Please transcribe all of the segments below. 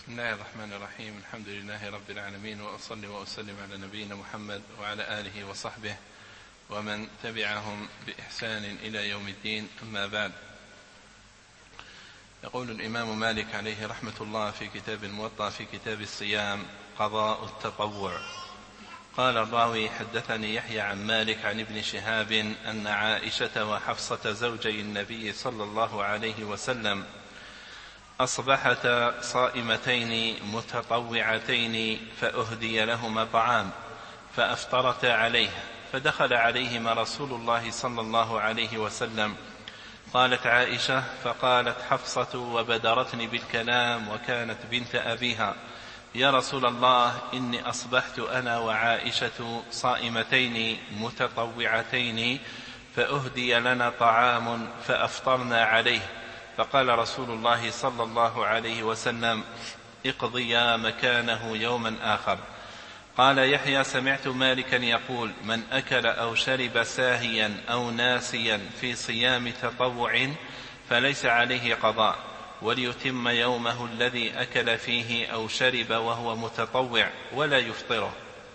بسم الله الرحمن الرحيم. الحمد لله رب العالمين، وأصلي وأسلم على نبينا محمد وعلى آله وصحبه ومن تبعهم بإحسان إلى يوم الدين. أما بعد، يقول الإمام مالك عليه رحمة الله في كتاب الموطأ في كتاب الصيام: قضاء التطوع. قال الراوي: حدثني يحيى عن مالك عن ابن شهاب أن عائشة وحفصة زوجي النبي صلى الله عليه وسلم أصبحتا صائمتين متطوعتين، فأهدي لهما طعام فأفطرتا عليه، فدخل عليهما رسول الله صلى الله عليه وسلم. قالت عائشة: فقالت حفصة وبدرتني بالكلام وكانت بنت أبيها: يا رسول الله، إني أصبحت أنا وعائشة صائمتين متطوعتين، فأهدي لنا طعام فأفطرنا عليه. فقال رسول الله صلى الله عليه وسلم: اقضيا مكانه يوما آخر. قال يحيى: سمعت مالكا يقول: من أكل أو شرب ساهيا أو ناسيا في صيام تطوع فليس عليه قضاء، وليتم يومه الذي أكل فيه أو شرب وهو متطوع ولا يفطره.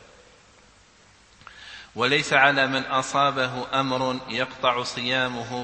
وليس على من أصابه أمر يقطع صيامه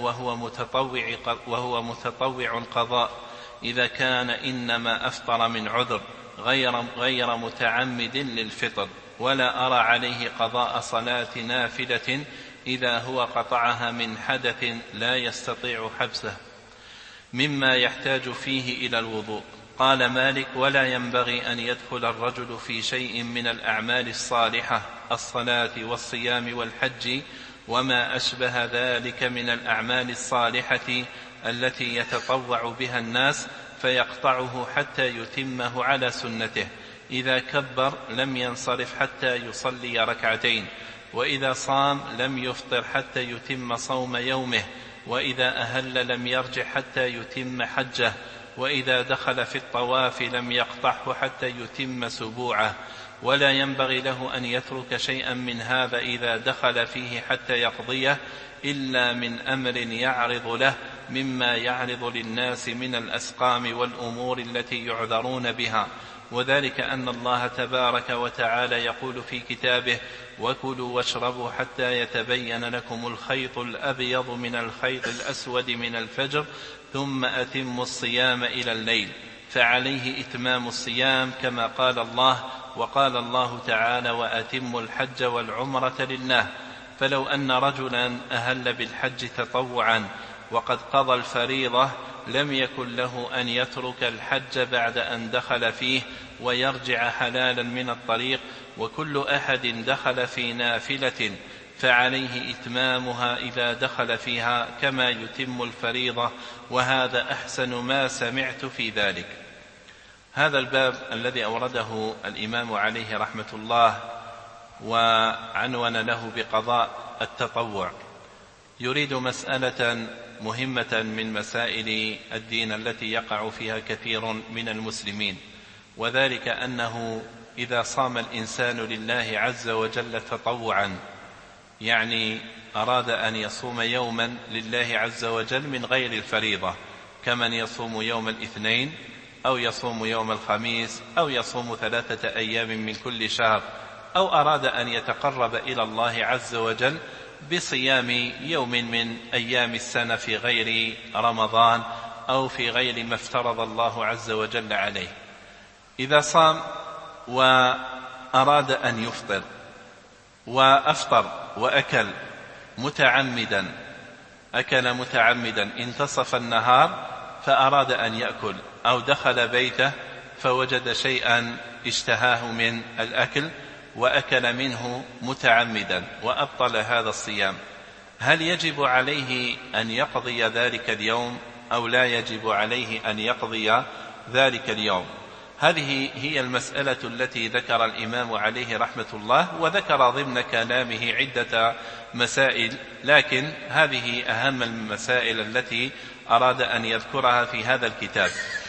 وهو متطوع قضاء، إذا كان إنما أفطر من عذر غير متعمد للفطر، ولا أرى عليه قضاء صلاة نافلة إذا هو قطعها من حدث لا يستطيع حبسه مما يحتاج فيه إلى الوضوء. قال مالك: ولا ينبغي أن يدخل الرجل في شيء من الأعمال الصالحة، الصلاة والصيام والحج وما أشبه ذلك من الأعمال الصالحة التي يتطوع بها الناس، فيقطعه حتى يتمه على سنته. إذا كبر لم ينصرف حتى يصلي ركعتين، وإذا صام لم يفطر حتى يتم صوم يومه، وإذا أهل لم يرجع حتى يتم حجه، وإذا دخل في الطواف لم يقطعه حتى يتم سبوعه. ولا ينبغي له أن يترك شيئا من هذا إذا دخل فيه حتى يقضيه، إلا من أمر يعرض له مما يعرض للناس من الأسقام والأمور التي يعذرون بها، وذلك أن الله تبارك وتعالى يقول في كتابه: وكلوا واشربوا حتى يتبين لكم الخيط الأبيض من الخيط الأسود من الفجر ثم أتموا الصيام إلى الليل. فعليه إتمام الصيام كما قال الله، وقال الله تعالى: وأتموا الحج والعمرة لله. فلو أن رجلا أهل بالحج تطوعا وقد قضى الفريضة لم يكن له أن يترك الحج بعد أن دخل فيه ويرجع حلالا من الطريق، وكل أحد دخل في نافلة فعليه إتمامها إذا دخل فيها كما يتم الفريضة، وهذا أحسن ما سمعت في ذلك. هذا الباب الذي أورده الإمام عليه رحمة الله وعنون له بقضاء التطوع يريد مسألة مهمة من مسائل الدين التي يقع فيها كثير من المسلمين، وذلك أنه إذا صام الإنسان لله عز وجل تطوعا، يعني أراد أن يصوم يوما لله عز وجل من غير الفريضة، كمن يصوم يوم الاثنين أو يصوم يوم الخميس أو يصوم 3 أيام من كل شهر، أو أراد أن يتقرب إلى الله عز وجل بصيام يوم من أيام السنة في غير رمضان أو في غير ما افترض الله عز وجل عليه. إذا صام وأراد أن يفطر وأفطر وأكل متعمدا، انتصف النهار فأراد أن يأكل، أو دخل بيته فوجد شيئا اشتهاه من الأكل وأكل منه متعمدا وأبطل هذا الصيام، هل يجب عليه أن يقضي ذلك اليوم أو لا يجب عليه أن يقضي ذلك اليوم؟ هذه هي المسألة التي ذكر الإمام عليه رحمة الله، وذكر ضمن كلامه عدة مسائل، لكن هذه أهم المسائل التي أراد أن يذكرها في هذا الكتاب.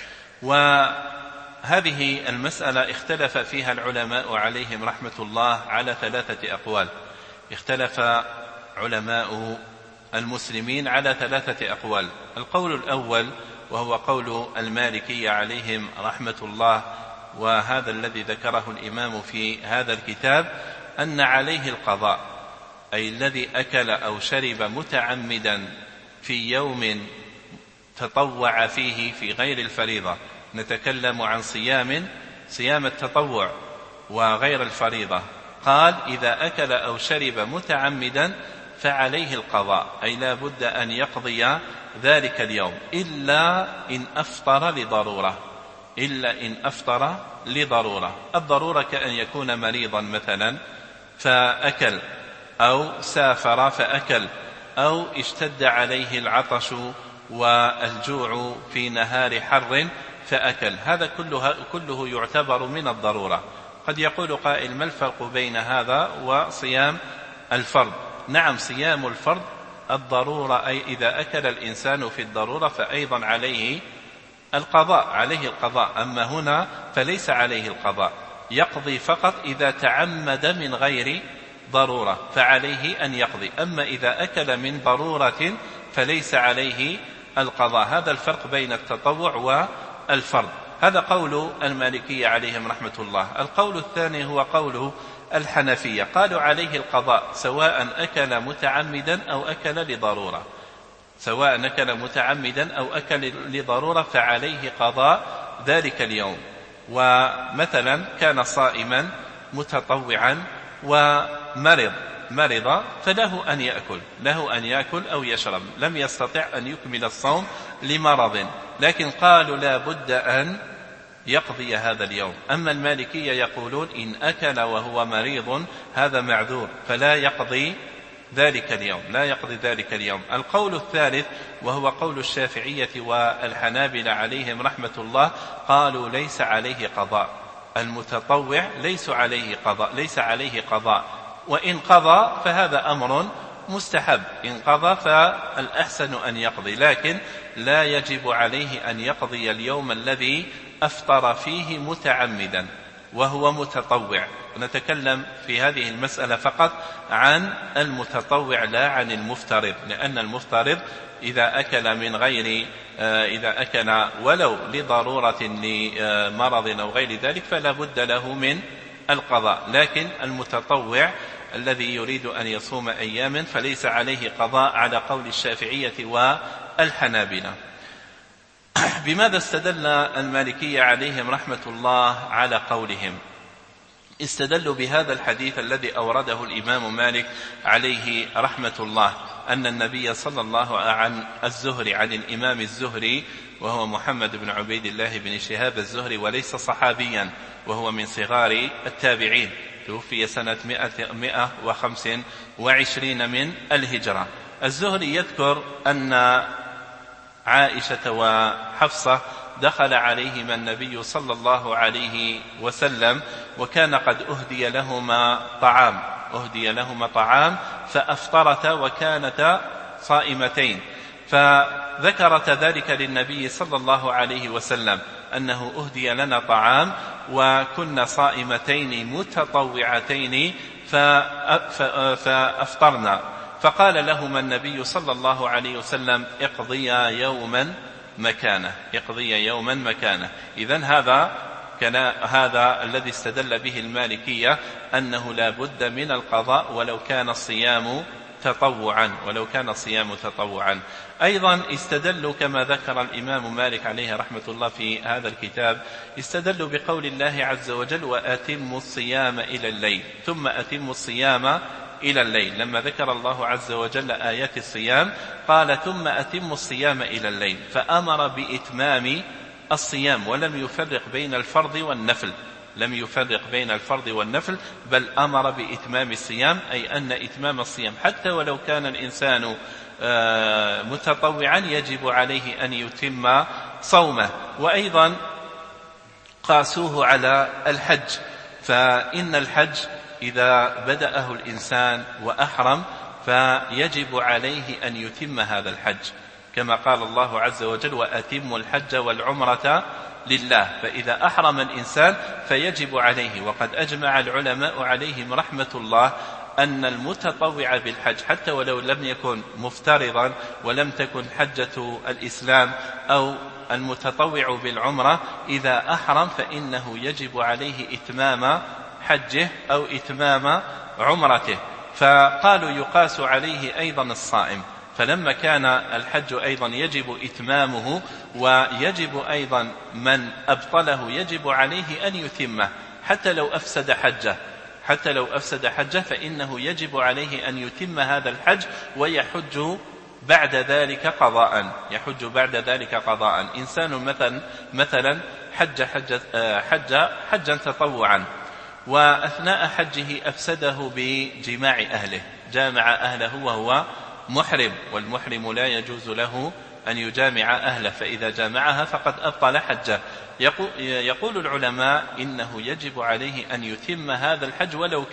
وهذه المسألة اختلف فيها العلماء عليهم رحمة الله على 3 أقوال. اختلف علماء المسلمين على 3 أقوال. القول الأول وهو قول المالكية عليهم رحمة الله وهذا الذي ذكره الإمام في هذا الكتاب أن عليه القضاء، أي الذي أكل أو شرب متعمدا في يوم تطوع فيه في غير الفريضة. نتكلم عن صيام التطوع وغير الفريضة. قال إذا أكل أو شرب متعمدا فعليه القضاء، أي لا بد أن يقضي ذلك اليوم إلا إن أفطر لضرورة. الضرورة كأن يكون مريضا مثلا فأكل، أو سافر فأكل، أو اشتد عليه العطش والجوع في نهار حر فأكل. هذا كله يعتبر من الضرورة. قد يقول قائل: ما الفرق بين هذا وصيام الفرض؟ نعم، صيام الفرض الضرورة، أي إذا أكل الإنسان في الضرورة فأيضا عليه القضاء. أما هنا فليس عليه القضاء، يقضي فقط إذا تعمد من غير ضرورة فعليه أن يقضي. أما إذا أكل من ضرورة فليس عليه القضاء. هذا الفرق بين التطوع والفرض. هذا قول المالكية عليهم رحمة الله. القول الثاني هو قول الحنفية، قالوا عليه القضاء سواء أكل متعمدا أو أكل لضرورة فعليه قضاء ذلك اليوم. ومثلا كان صائما متطوعا ومرض فله أن يأكل أو يشرب، لم يستطع أن يكمل الصوم لمرض، لكن قالوا لا بد أن يقضي هذا اليوم. أما المالكية يقولون إن أكل وهو مريض هذا معذور فلا يقضي ذلك اليوم. القول الثالث وهو قول الشافعية والحنابلة عليهم رحمة الله، قالوا ليس عليه قضاء، المتطوع ليس عليه قضاء، وإن قضى فهذا أمر مستحب، إن قضى فالأحسن أن يقضي، لكن لا يجب عليه أن يقضي اليوم الذي أفطر فيه متعمدا وهو متطوع. ونتكلم في هذه المسألة فقط عن المتطوع لا عن المفترض، لأن المفترض إذا أكل ولو لضرورة لمرض أو غير ذلك فلا بد له من القضاء، لكن المتطوع الذي يريد أن يصوم أياما فليس عليه قضاء على قول الشافعية والحنابلة. بماذا استدل المالكية عليهم رحمة الله على قولهم؟ استدلوا بهذا الحديث الذي أورده الإمام مالك عليه رحمة الله، أن النبي صلى الله عن الزهري عن الإمام الزهري وهو محمد بن عبيد الله بن شهاب الزهري وليس صحابيا، وهو من صغار التابعين، توفي سنة 125 من الهجرة. الزهري يذكر أن عائشة وحفصة دخل عليهما النبي صلى الله عليه وسلم وكان قد أهدي لهما طعام فأفطرتا وكانتا صائمتين، فذكرت ذلك للنبي صلى الله عليه وسلم أنه أهدي لنا طعام وكنا صائمتين متطوعتين فأفطرنا، فقال لهما النبي صلى الله عليه وسلم اقضيا يوما مكانه. إذن هذا الذي استدل به المالكية أنه لا بد من القضاء ولو كان الصيام تطوعا. أيضا استدلوا كما ذكر الإمام مالك عليه رحمة الله في هذا الكتاب، استدلوا بقول الله عز وجل وأتموا الصيام إلى الليل، ثم أتموا الصيام إلى الليل. لما ذكر الله عز وجل آيات الصيام قال ثم أتموا الصيام إلى الليل، فأمر بإتمام الصيام ولم يفرق بين الفرض والنفل، بل أمر بإتمام الصيام، أي أن إتمام الصيام حتى ولو كان الإنسان متطوعا يجب عليه أن يتم صومه. وأيضا قاسوه على الحج، فإن الحج إذا بدأه الإنسان وأحرم فيجب عليه أن يتم هذا الحج، كما قال الله عز وجل وأتموا الحج والعمرة لله. فإذا أحرم الإنسان فيجب عليه، وقد أجمع العلماء عليهم رحمة الله أن المتطوع بالحج حتى ولو لم يكن مفترضا ولم تكن حجة الإسلام أو المتطوع بالعمرة إذا أحرم فإنه يجب عليه إتمام حجه أو إتمام عمرته، فقالوا يقاس عليه أيضا الصائم، فلما كان الحج أيضا يجب إتمامه ويجب أيضا من أبطله يجب عليه أن يتمه حتى لو أفسد حجه فإنه يجب عليه أن يتم هذا الحج ويحج بعد ذلك قضاء. إنسان مثلا حجا تطوعا، وأثناء حجه أفسده بجماع أهله، جامع أهله وهو محرم، والمحرم لا يجوز له أن يجامع أهله، فإذا جامعها فقد أبطل حجه. يقول العلماء إنه يجب عليه أن يتم هذا الحج ولو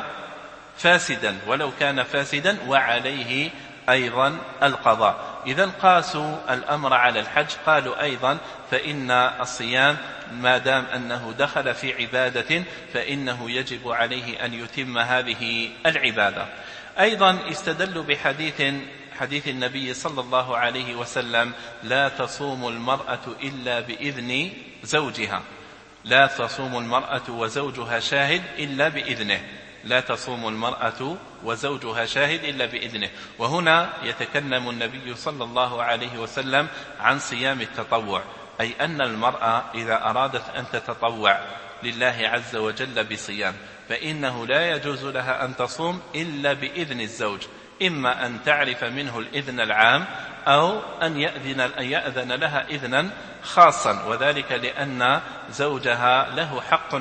كان فاسدا وعليه أيضا القضاء. إذن قاسوا الأمر على الحج، قالوا أيضا فإن الصيام ما دام أنه دخل في عبادة فإنه يجب عليه أن يتم هذه العبادة. أيضا استدلوا حديث النبي صلى الله عليه وسلم: لا تصوم المرأة إلا بإذن زوجها، لا تصوم المرأة وزوجها شاهد إلا بإذنه، لا تصوم المرأة وزوجها شاهد إلا بإذنه. وهنا يتكلم النبي صلى الله عليه وسلم عن صيام التطوع، أي أن المرأة إذا أرادت أن تتطوع لله عز وجل بصيام فإنه لا يجوز لها أن تصوم إلا بإذن الزوج، إما أن تعرف منه الإذن العام أو أن يأذن لها إذنا خاصا، وذلك لأن زوجها له حق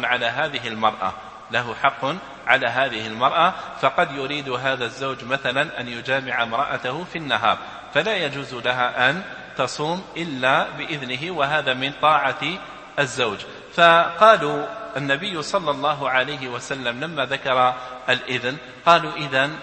على هذه المرأة، فقد يريد هذا الزوج مثلا أن يجامع امرأته في النهار فلا يجوز لها أن تصوم إلا بإذنه، وهذا من طاعة الزوج. فقالوا النبي صلى الله عليه وسلم لما ذكر الإذن قالوا إذن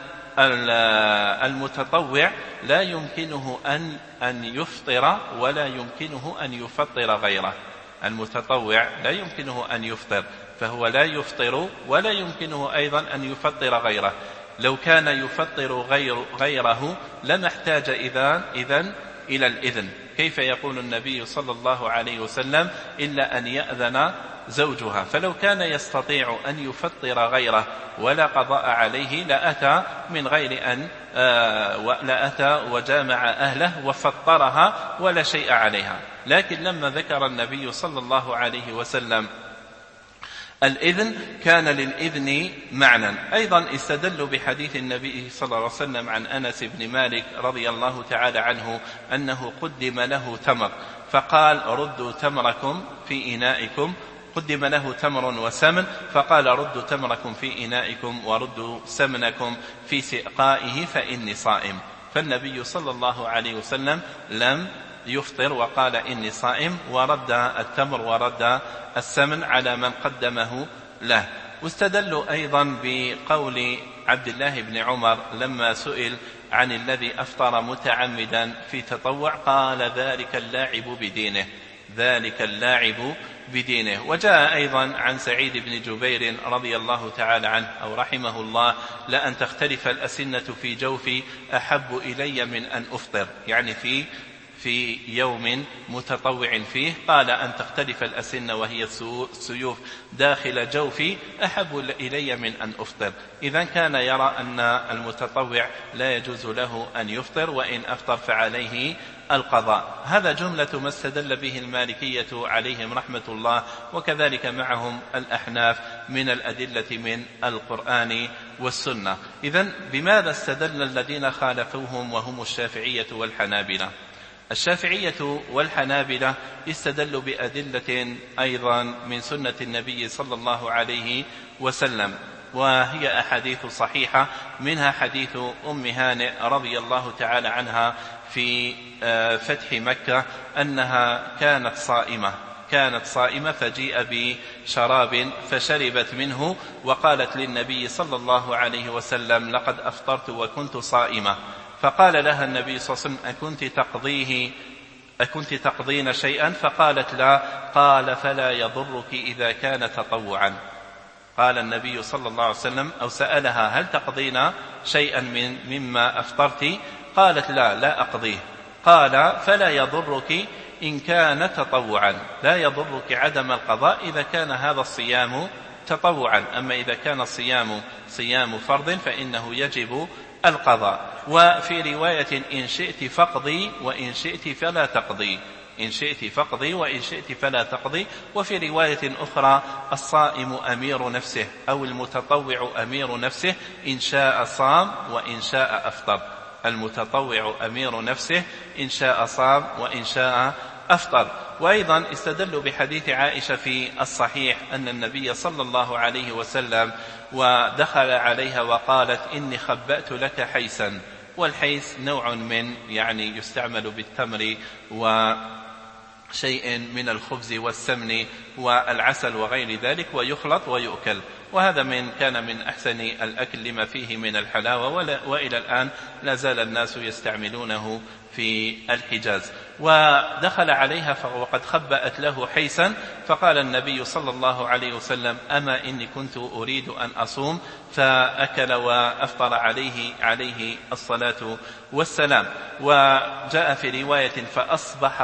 المتطوع لا يمكنه أن يفطر ولا يمكنه أن يفطر غيره، المتطوع لا يمكنه أن يفطر فهو لا يفطر ولا يمكنه أيضا أن يفطر غيره. لو كان يفطر غيره لما احتاج إذن إلى الإذن. كيف يقول النبي صلى الله عليه وسلم إلا أن يأذن زوجها؟ فلو كان يستطيع أن يفطر غيره ولا قضاء عليه لأتى وجامع أهله وفطرها ولا شيء عليها. لكن لما ذكر النبي صلى الله عليه وسلم الإذن كان للإذن معنى. أيضا استدلوا بحديث النبي صلى الله عليه وسلم عن أنس بن مالك رضي الله تعالى عنه أنه قدم له تمر فقال: ردوا تمركم في إنائكم، قدم له تمر وسمن فقال: ردوا تمركم في إنائكم وردوا سمنكم في سقائه فإني صائم. فالنبي صلى الله عليه وسلم لم يفطر وقال إني صائم، ورد التمر ورد السمن على من قدمه له. واستدلوا أيضا بقول عبد الله بن عمر لما سئل عن الذي أفطر متعمدا في تطوع قال: ذلك اللاعب بدينه. وجاء أيضا عن سعيد بن جبير رضي الله تعالى عنه أو رحمه الله: لأن تختلف الأسنة في جوفي أحب إلي من أن أفطر، يعني في يوم متطوع فيه، قال: أن تختلف الأسنة وهي السيوف داخل جوفي أحب إلي من أن أفطر. إذن كان يرى أن المتطوع لا يجوز له أن يفطر، وإن أفطر فعليه القضاء. هذا جملة ما استدل به المالكية عليهم رحمة الله، وكذلك معهم الأحناف من الأدلة من القرآن والسنة. إذن بماذا استدل الذين خالفوهم وهم الشافعية والحنابلة؟ الشافعية والحنابلة استدلوا بأدلة أيضا من سنة النبي صلى الله عليه وسلم، وهي أحاديث صحيحة، منها حديث أم هانئ رضي الله تعالى عنها في فتح مكة أنها كانت صائمة فجيء بشراب فشربت منه وقالت للنبي صلى الله عليه وسلم: لقد أفطرت وكنت صائمة. فقال لها النبي صلى الله عليه وسلم: أكنت تقضين شيئا؟ فقالت: لا. قال: فلا يضرك إذا كان تطوعا. قال النبي صلى الله عليه وسلم أو سألها: هل تقضين شيئا مما أفطرت؟ قالت: لا أقضيه. قال: فلا يضرك إن كان تطوعا، لا يضرك عدم القضاء إذا كان هذا الصيام تطوعا، أما إذا كان الصيام صيام فرض فإنه يجب القضاء. وفي رواية إن شئت فاقضي وإن شئت فلا تقضي، إن شئت فاقضي وإن شئت فلا تقضي. وفي رواية أخرى الصائم أمير نفسه أو المتطوع أمير نفسه، إن شاء صام وإن شاء أفطر. المتطوع أمير نفسه، إن شاء صام وإن شاء أفطر. وأيضا استدلوا بحديث عائشة في الصحيح أن النبي صلى الله عليه وسلم ودخل عليها وقالت إني خبأت لك حيسا، والحيس نوع من يستعمل بالتمر وشيء من الخبز والسمن والعسل وغير ذلك، ويخلط ويؤكل، وهذا كان من أحسن الأكل لما فيه من الحلاوة، وإلى الآن لا زال الناس يستعملونه في الحجاز. ودخل عليها وقد خبأت له حيسا، فقال النبي صلى الله عليه وسلم أما إني كنت أريد أن أصوم، فأكل وأفطر عليه الصلاة والسلام. وجاء في رواية فأصبح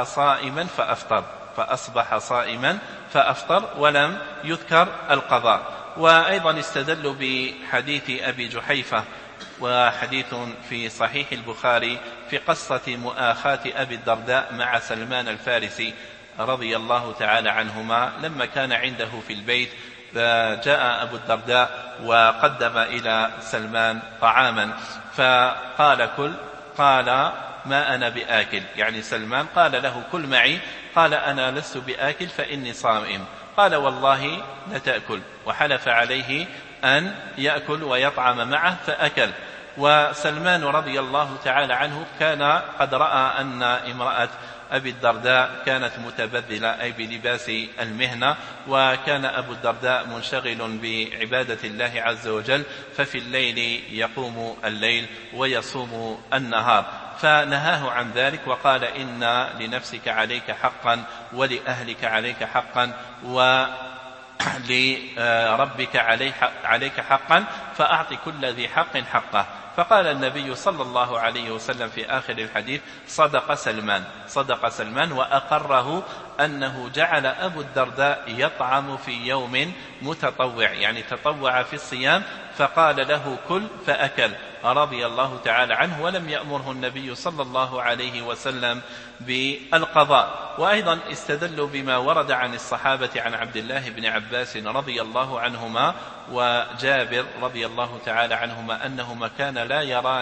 صائما فأفطر ولم يذكر القضاء. وأيضا استدلوا بحديث أبي جحيفة، وحديث في صحيح البخاري، في قصة مؤاخاة أبي الدرداء مع سلمان الفارسي رضي الله تعالى عنهما، لما كان عنده في البيت فجاء أبو الدرداء وقدم إلى سلمان طعاما فقال كل، قال ما أنا بآكل، سلمان قال له كل معي، قال أنا لست بآكل فإني صائم، قال والله لتأكل، وحلف عليه أن يأكل ويطعم معه فأكل. وسلمان رضي الله تعالى عنه كان قد رأى أن امرأة أبي الدرداء كانت متبذلة أي بلباس المهنة، وكان أبو الدرداء منشغل بعبادة الله عز وجل، ففي الليل يقوم الليل ويصوم النهار، فنهاه عن ذلك وقال إن لنفسك عليك حقا ولأهلك عليك حقا ولربك عليك حقا، فأعط كل ذي حق حقه. فقال النبي صلى الله عليه وسلم في آخر الحديث صدق سلمان، وأقره أنه جعل أبو الدرداء يطعم في يوم متطوع، تطوع في الصيام، فقال له كل فأكل رضي الله تعالى عنه، ولم يأمره النبي صلى الله عليه وسلم بالقضاء. وأيضا استدلوا بما ورد عن الصحابة عن عبد الله بن عباس رضي الله عنهما وجابر رضي الله تعالى عنهما أنهما كان لا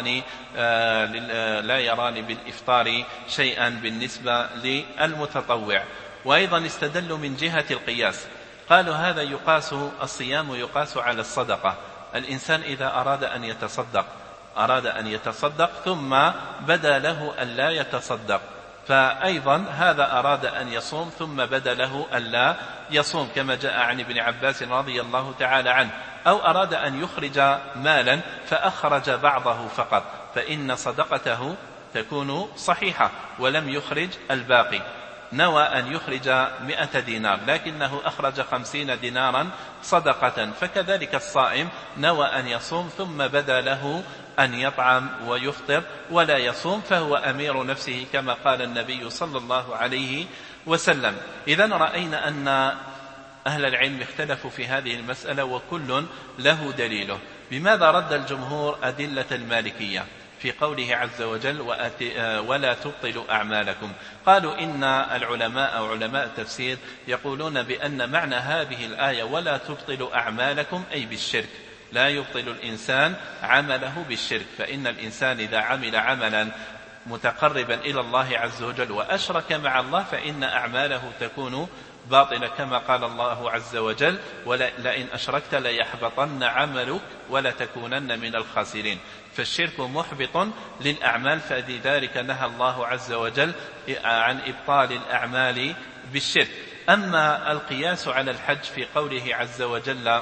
يران بالإفطار شيئا بالنسبة للمتطوع. وأيضا استدلوا من جهة القياس، قالوا هذا الصيام يقاس على الصدقة. الإنسان إذا أراد أن يتصدق ثم بدا له أن لا يتصدق، فأيضا هذا أراد أن يصوم ثم بدا له أن لا يصوم، كما جاء عن ابن عباس رضي الله تعالى عنه، أو أراد أن يخرج مالا فأخرج بعضه فقط، فإن صدقته تكون صحيحة ولم يخرج الباقي. نوى أن يخرج 100 دينار لكنه أخرج 50 دينارا صدقة، فكذلك الصائم نوى أن يصوم ثم بدا له أن يطعم ويفطر ولا يصوم، فهو أمير نفسه كما قال النبي صلى الله عليه وسلم. إذن رأينا أن أهل العلم اختلفوا في هذه المسألة وكل له دليله. بماذا رد الجمهور أدلة المالكية في قوله عز وجل ولا تبطلوا أعمالكم؟ قالوا إن العلماء أو علماء التفسير يقولون بأن معنى هذه الآية ولا تبطلوا أعمالكم أي بالشرك، لا يبطل الإنسان عمله بالشرك، فإن الإنسان إذا عمل عملا متقربا إلى الله عز وجل وأشرك مع الله فإن أعماله تكون باطلة، كما قال الله عز وجل ولئن أشركت ليحبطن عملك ولتكونن من الخاسرين. فالشرك محبط للأعمال، فلذلك نهى الله عز وجل عن إبطال الأعمال بالشرك. أما القياس على الحج في قوله عز وجل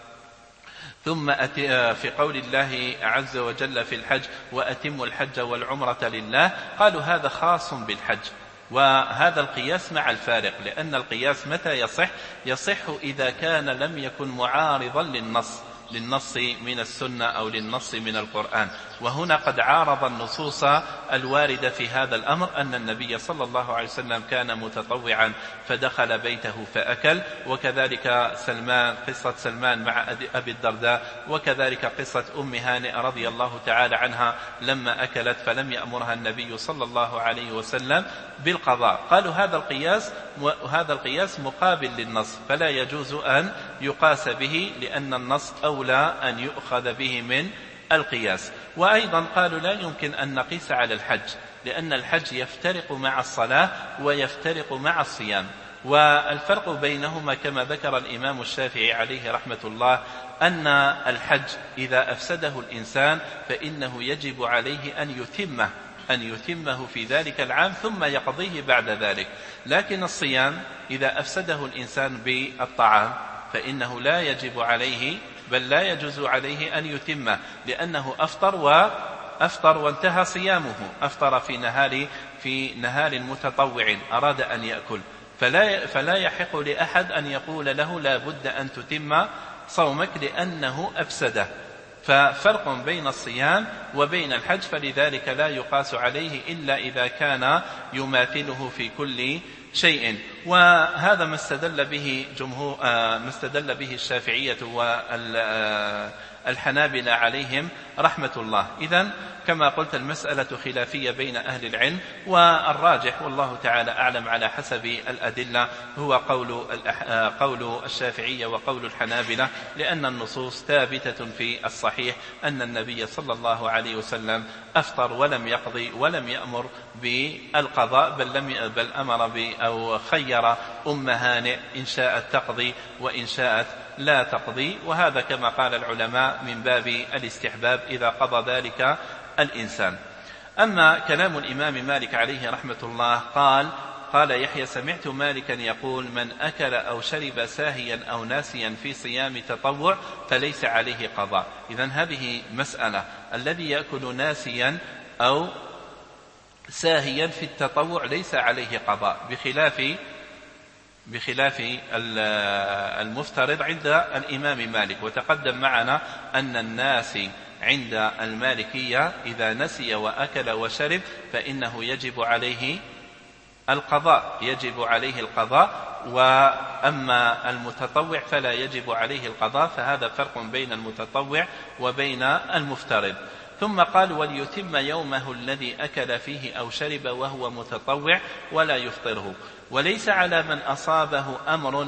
في قول الله عز وجل في الحج وأتموا الحج والعمرة لله، قالوا هذا خاص بالحج، وهذا القياس مع الفارق، لأن القياس متى يصح إذا كان لم يكن معارضا للنص من السنة أو للنص من القرآن. وهنا قد عارض النصوص الواردة في هذا الأمر أن النبي صلى الله عليه وسلم كان متطوعا فدخل بيته فأكل، وكذلك قصة سلمان مع أبي الدرداء، وكذلك قصة أم هانئ رضي الله تعالى عنها لما أكلت فلم يأمرها النبي صلى الله عليه وسلم بالقضاء. قالوا هذا القياس مقابل للنص، فلا يجوز أن يقاس به لأن النص أولى أن يؤخذ به من القياس. وأيضا قالوا لا يمكن أن نقيس على الحج، لأن الحج يفترق مع الصلاة ويفترق مع الصيام، والفرق بينهما كما ذكر الإمام الشافعي عليه رحمة الله أن الحج إذا أفسده الإنسان فإنه يجب عليه أن يتمه في ذلك العام ثم يقضيه بعد ذلك. لكن الصيام إذا أفسده الإنسان بالطعام فإنه لا يجب عليه بل لا يجوز عليه أن يتمه، لأنه أفطر وانتهى صيامه، أفطر في نهار متطوع أراد أن يأكل، فلا يحق لأحد أن يقول له لا بد أن تتم صومك لأنه أفسده. ففرق بين الصيام وبين الحج، فلذلك لا يقاس عليه إلا إذا كان يماثله في كل شيء. وهذا ما استدل به الشافعية والحنابلة عليهم رحمة الله. إذن كما قلت المسألة خلافية بين أهل العلم، والراجح والله تعالى أعلم على حسب الأدلة هو قول الشافعية وقول الحنابلة، لأن النصوص ثابتة في الصحيح أن النبي صلى الله عليه وسلم أفطر ولم يقضي ولم يأمر بالقضاء، بل أمر أو خير أم هانئ إن شاءت تقضي وإن شاءت لا تقضي، وهذا كما قال العلماء من باب الاستحباب إذا قضى ذلك الإنسان. أما كلام الإمام مالك عليه رحمة الله قال يحيى سمعت مالكا يقول من أكل أو شرب ساهيا أو ناسيا في صيام تطوع فليس عليه قضاء. إذن هذه مسألة، الذي يأكل ناسيا أو ساهيا في التطوع ليس عليه قضاء، بخلاف المفترض عند الإمام مالك. وتقدم معنا أن الناس عند المالكية إذا نسي وأكل وشرب فإنه يجب عليه القضاء، وأما المتطوع فلا يجب عليه القضاء، فهذا فرق بين المتطوع وبين المفترض. ثم قال وليتم يومه الذي أكل فيه أو شرب وهو متطوع ولا يفطره، وليس على من أصابه أمر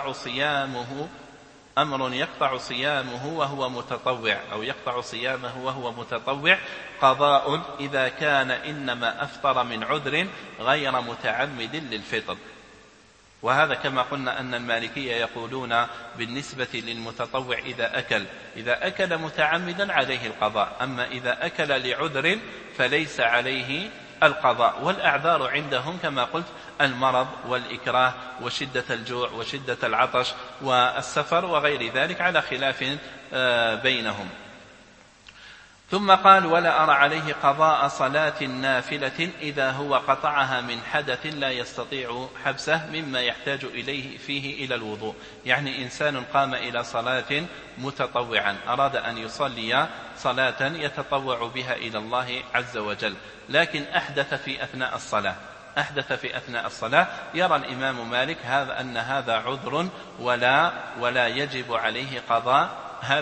يقطع صيامه وهو متطوع أو يقطع صيامه وهو متطوع قضاء إذا كان إنما أفطر من عذر غير متعمد للفطر. وهذا كما قلنا أن المالكية يقولون بالنسبة للمتطوع إذا أكل متعمدا عليه القضاء، أما إذا أكل لعذر فليس عليه القضاء. والأعذار عندهم كما قلت المرض والإكراه وشدة الجوع وشدة العطش والسفر وغير ذلك على خلاف بينهم. ثم قال ولا أرى عليه قضاء صلاة نافلة إذا هو قطعها من حدث لا يستطيع حبسه مما يحتاج إليه فيه إلى الوضوء. يعني إنسان قام إلى صلاة متطوعا أراد أن يصلي صلاة يتطوع بها إلى الله عز وجل، لكن أحدث في أثناء الصلاة يرى الإمام مالك أن هذا عذر ولا يجب عليه قضاء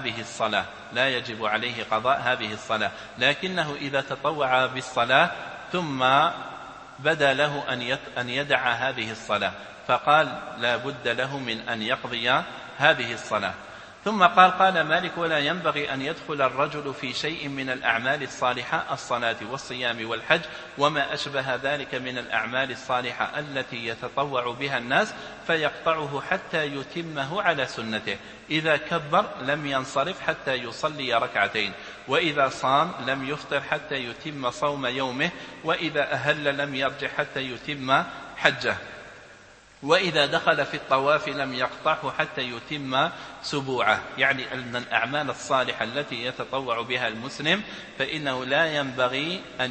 هذه الصلاة، لكنه إذا تطوع بالصلاة ثم بدا له أن يدع هذه الصلاة فقال لا بد له من أن يقضي هذه الصلاة. ثم قال مالك ولا ينبغي أن يدخل الرجل في شيء من الأعمال الصالحة الصلاة والصيام والحج وما أشبه ذلك من الأعمال الصالحة التي يتطوع بها الناس فيقطعه حتى يتمه على سنته. إذا كبر لم ينصرف حتى يصلي ركعتين، وإذا صام لم يفطر حتى يتم صوم يومه، وإذا أهل لم يرجع حتى يتم حجه، وإذا دخل في الطواف لم يقطعه حتى يتم سبوعه. يعني أن الأعمال الصالحة التي يتطوع بها المسلم فإنه لا ينبغي أن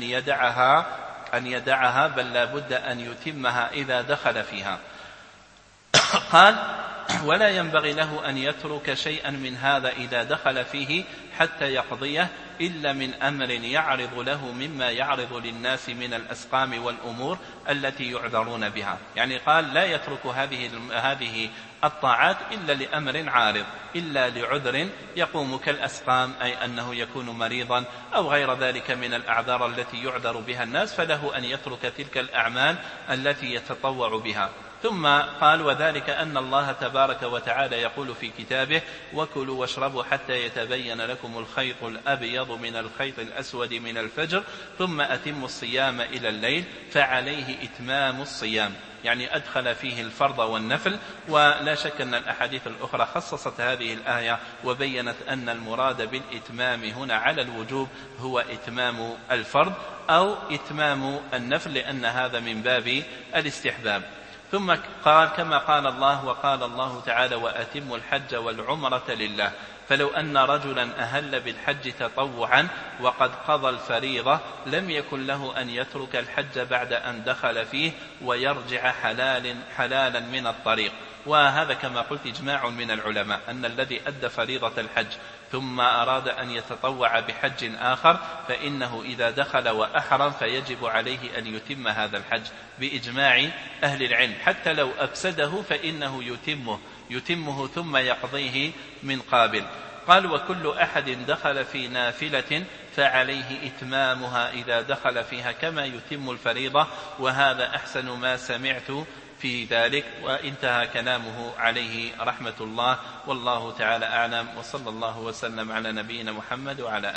يدعها بل لا بد أن يتمها إذا دخل فيها. قال ولا ينبغي له أن يترك شيئا من هذا إذا دخل فيه حتى يقضيه إلا من أمر يعرض له مما يعرض للناس من الأسقام والأمور التي يعذرون بها. يعني قال لا يترك هذه الطاعات إلا لأمر عارض، إلا لعذر يقوم كالأسقام، أي أنه يكون مريضا أو غير ذلك من الأعذار التي يعذر بها الناس، فله أن يترك تلك الأعمال التي يتطوع بها. ثم قال وذلك أن الله تبارك وتعالى يقول في كتابه وكلوا واشربوا حتى يتبين لكم الخيط الأبيض من الخيط الأسود من الفجر ثم أتموا الصيام إلى الليل فعليه إتمام الصيام، يعني أدخل فيه الفرض والنفل. ولا شك أن الأحاديث الأخرى خصصت هذه الآية وبينت أن المراد بالإتمام هنا على الوجوب هو إتمام الفرض أو إتمام النفل، لأن هذا من باب الاستحباب. ثم قال كما قال الله وقال الله تعالى وأتموا الحج والعمرة لله. فلو أن رجلا أهل بالحج تطوعا وقد قضى الفريضة لم يكن له أن يترك الحج بعد أن دخل فيه ويرجع حلالا من الطريق. وهذا كما قلت إجماع من العلماء أن الذي أدى فريضة الحج ثم أراد أن يتطوع بحج آخر فإنه إذا دخل وأحرم فيجب عليه أن يتم هذا الحج بإجماع أهل العلم، حتى لو أفسده فإنه يتمه ثم يقضيه من قابل. قال وكل أحد دخل في نافلة فعليه إتمامها إذا دخل فيها كما يتم الفريضة، وهذا أحسن ما سمعت في ذلك. وانتهى كلامه عليه رحمة الله، والله تعالى أعلم، وصلى الله وسلم على نبينا محمد وعلى